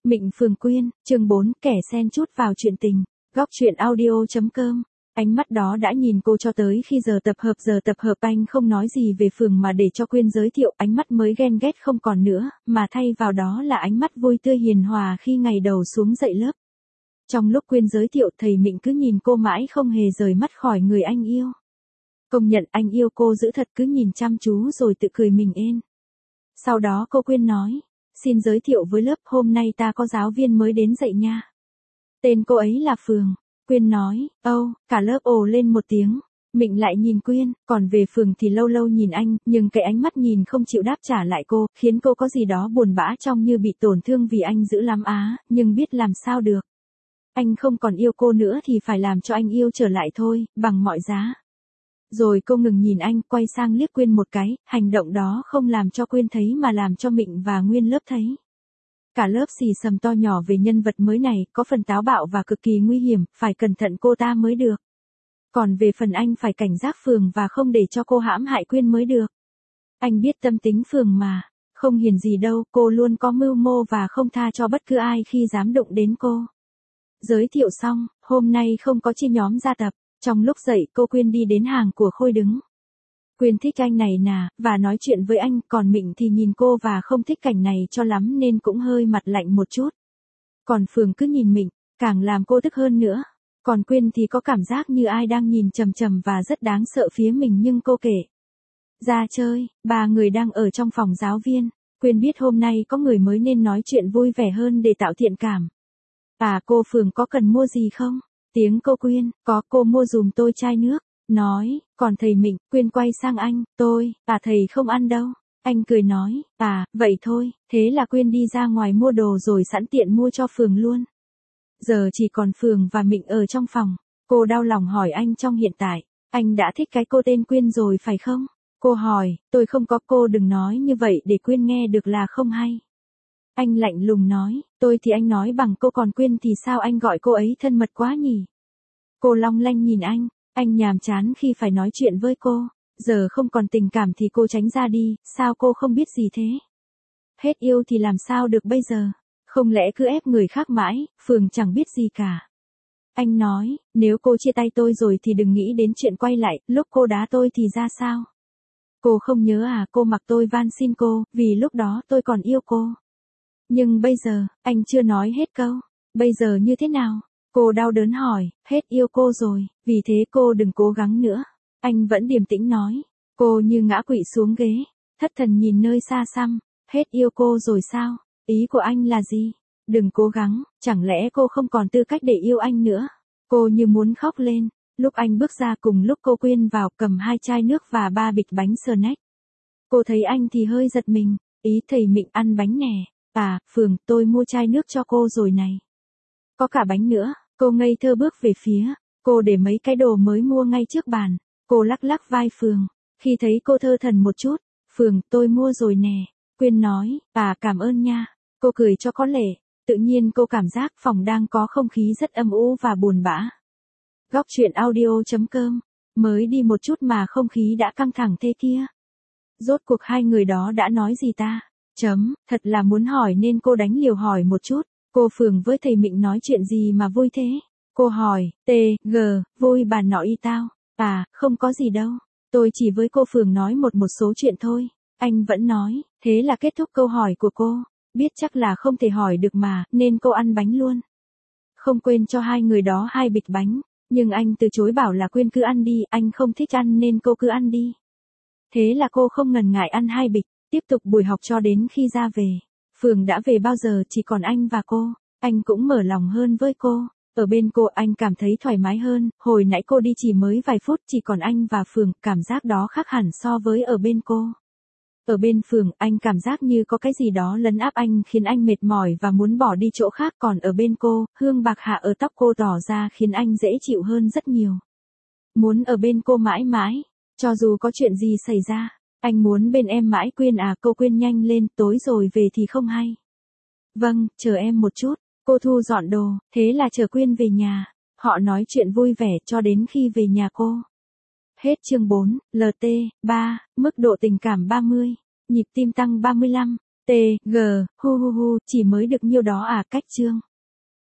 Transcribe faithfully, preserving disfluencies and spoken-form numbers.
Mịnh Phường Quyên, chương bốn, kẻ xen chút vào chuyện tình. Góc truyện audio chấm com. Ánh mắt đó đã nhìn cô cho tới khi giờ tập hợp giờ tập hợp anh không nói gì về Phường mà để cho Quyên giới thiệu, ánh mắt mới ghen ghét không còn nữa, mà thay vào đó là ánh mắt vui tươi hiền hòa khi ngày đầu xuống dạy lớp. Trong lúc Quyên giới thiệu, thầy Mịnh cứ nhìn cô mãi không hề rời mắt khỏi người anh yêu. Công nhận anh yêu cô dữ thật, cứ nhìn chăm chú rồi tự cười mình ên. Sau đó cô Quyên nói, xin giới thiệu với lớp, hôm nay ta có giáo viên mới đến dạy nha. Tên cô ấy là Phường. Quyên nói, âu, cả lớp ồ lên một tiếng. Mịnh lại nhìn Quyên, còn về Phường thì lâu lâu nhìn anh, nhưng cái ánh mắt nhìn không chịu đáp trả lại cô, khiến cô có gì đó buồn bã trong như bị tổn thương vì anh dữ lắm á, nhưng biết làm sao được. Anh không còn yêu cô nữa thì phải làm cho anh yêu trở lại thôi, bằng mọi giá. Rồi cô ngừng nhìn anh, quay sang liếc Quyên một cái, hành động đó không làm cho Quyên thấy mà làm cho Mịnh và nguyên lớp thấy. Cả lớp xì xầm to nhỏ về nhân vật mới này, có phần táo bạo và cực kỳ nguy hiểm, phải cẩn thận cô ta mới được. Còn về phần anh phải cảnh giác Phường và không để cho cô hãm hại Quyên mới được. Anh biết tâm tính Phường mà, không hiền gì đâu, cô luôn có mưu mô và không tha cho bất cứ ai khi dám đụng đến cô. Giới thiệu xong, hôm nay không có chia nhóm ra tập. Trong lúc dậy cô Quyên đi đến hàng của Khôi đứng. Quyên thích anh này nà, và nói chuyện với anh, còn Mịnh thì nhìn cô và không thích cảnh này cho lắm nên cũng hơi mặt lạnh một chút. Còn Phường cứ nhìn Mịnh, càng làm cô tức hơn nữa. Còn Quyên thì có cảm giác như ai đang nhìn chằm chằm và rất đáng sợ phía mình, nhưng cô kể. Ra chơi, ba người đang ở trong phòng giáo viên. Quyên biết hôm nay có người mới nên nói chuyện vui vẻ hơn để tạo thiện cảm. À, cô Phường có cần mua gì không? Tiếng cô Quyên, có, cô mua dùm tôi chai nước. Nói, còn thầy Mịnh, Quyên quay sang anh, tôi, à thầy không ăn đâu. Anh cười nói, à, vậy thôi, thế là Quyên đi ra ngoài mua đồ rồi sẵn tiện mua cho Phường luôn. Giờ chỉ còn Phường và Mịnh ở trong phòng. Cô đau lòng hỏi anh, trong hiện tại, anh đã thích cái cô tên Quyên rồi phải không? Cô hỏi, tôi không có, cô đừng nói như vậy để Quyên nghe được là không hay. Anh lạnh lùng nói, tôi thì anh nói bằng cô, còn Quyên thì sao anh gọi cô ấy thân mật quá nhỉ? Cô long lanh nhìn anh, anh nhàm chán khi phải nói chuyện với cô, giờ không còn tình cảm thì cô tránh ra đi, sao cô không biết gì thế? Hết yêu thì làm sao được bây giờ? Không lẽ cứ ép người khác mãi, Phường chẳng biết gì cả. Anh nói, nếu cô chia tay tôi rồi thì đừng nghĩ đến chuyện quay lại, lúc cô đá tôi thì ra sao? Cô không nhớ à, cô mặc tôi van xin cô, vì lúc đó tôi còn yêu cô. Nhưng bây giờ, anh chưa nói hết câu, bây giờ như thế nào? Cô đau đớn hỏi, hết yêu cô rồi, vì thế cô đừng cố gắng nữa. Anh vẫn điềm tĩnh nói, cô như ngã quỵ xuống ghế, thất thần nhìn nơi xa xăm, hết yêu cô rồi sao? Ý của anh là gì? Đừng cố gắng, chẳng lẽ cô không còn tư cách để yêu anh nữa? Cô như muốn khóc lên, lúc anh bước ra cùng lúc cô Quyên vào cầm hai chai nước và ba bịch bánh snack. Cô thấy anh thì hơi giật mình, ý thầy Mịnh ăn bánh nè, à, Phường, tôi mua chai nước cho cô rồi này. Có cả bánh nữa. Cô ngây thơ bước về phía, cô để mấy cái đồ mới mua ngay trước bàn, cô lắc lắc vai Phường, khi thấy cô thơ thẩn một chút, Phường, tôi mua rồi nè, Quyên nói, à cảm ơn nha, cô cười cho có lệ, tự nhiên cô cảm giác phòng đang có không khí rất âm u và buồn bã. Góc truyện audio chấm com, mới đi một chút mà không khí đã căng thẳng thế kia. Rốt cuộc hai người đó đã nói gì ta? Chấm, thật là muốn hỏi nên cô đánh liều hỏi một chút. Cô Phường với thầy Mịnh nói chuyện gì mà vui thế? Cô hỏi, T, G, vui bà nọ y tao. À, không có gì đâu. Tôi chỉ với cô Phường nói một một số chuyện thôi. Anh vẫn nói, thế là kết thúc câu hỏi của cô. Biết chắc là không thể hỏi được mà, nên cô ăn bánh luôn. Không quên cho hai người đó hai bịch bánh. Nhưng anh từ chối bảo là Quyên cứ ăn đi, anh không thích ăn nên cô cứ ăn đi. Thế là cô không ngần ngại ăn hai bịch, tiếp tục buổi học cho đến khi ra về. Phường đã về bao giờ chỉ còn anh và cô, anh cũng mở lòng hơn với cô, ở bên cô anh cảm thấy thoải mái hơn, hồi nãy cô đi chỉ mới vài phút chỉ còn anh và Phường, cảm giác đó khác hẳn so với ở bên cô. Ở bên Phường anh cảm giác như có cái gì đó lấn áp anh khiến anh mệt mỏi và muốn bỏ đi chỗ khác, còn ở bên cô, hương bạc hạ ở tóc cô tỏ ra khiến anh dễ chịu hơn rất nhiều. Muốn ở bên cô mãi mãi, cho dù có chuyện gì xảy ra. Anh muốn bên em mãi Quyên à, cô Quyên nhanh lên, tối rồi về thì không hay. Vâng, chờ em một chút, cô thu dọn đồ, thế là chờ Quyên về nhà. Họ nói chuyện vui vẻ cho đến khi về nhà cô. Hết chương bốn, lờ tê, ba, mức độ tình cảm ba mươi, nhịp tim tăng ba mươi lăm. T, G, hu hu hu, chỉ mới được nhiêu đó à, cách chương.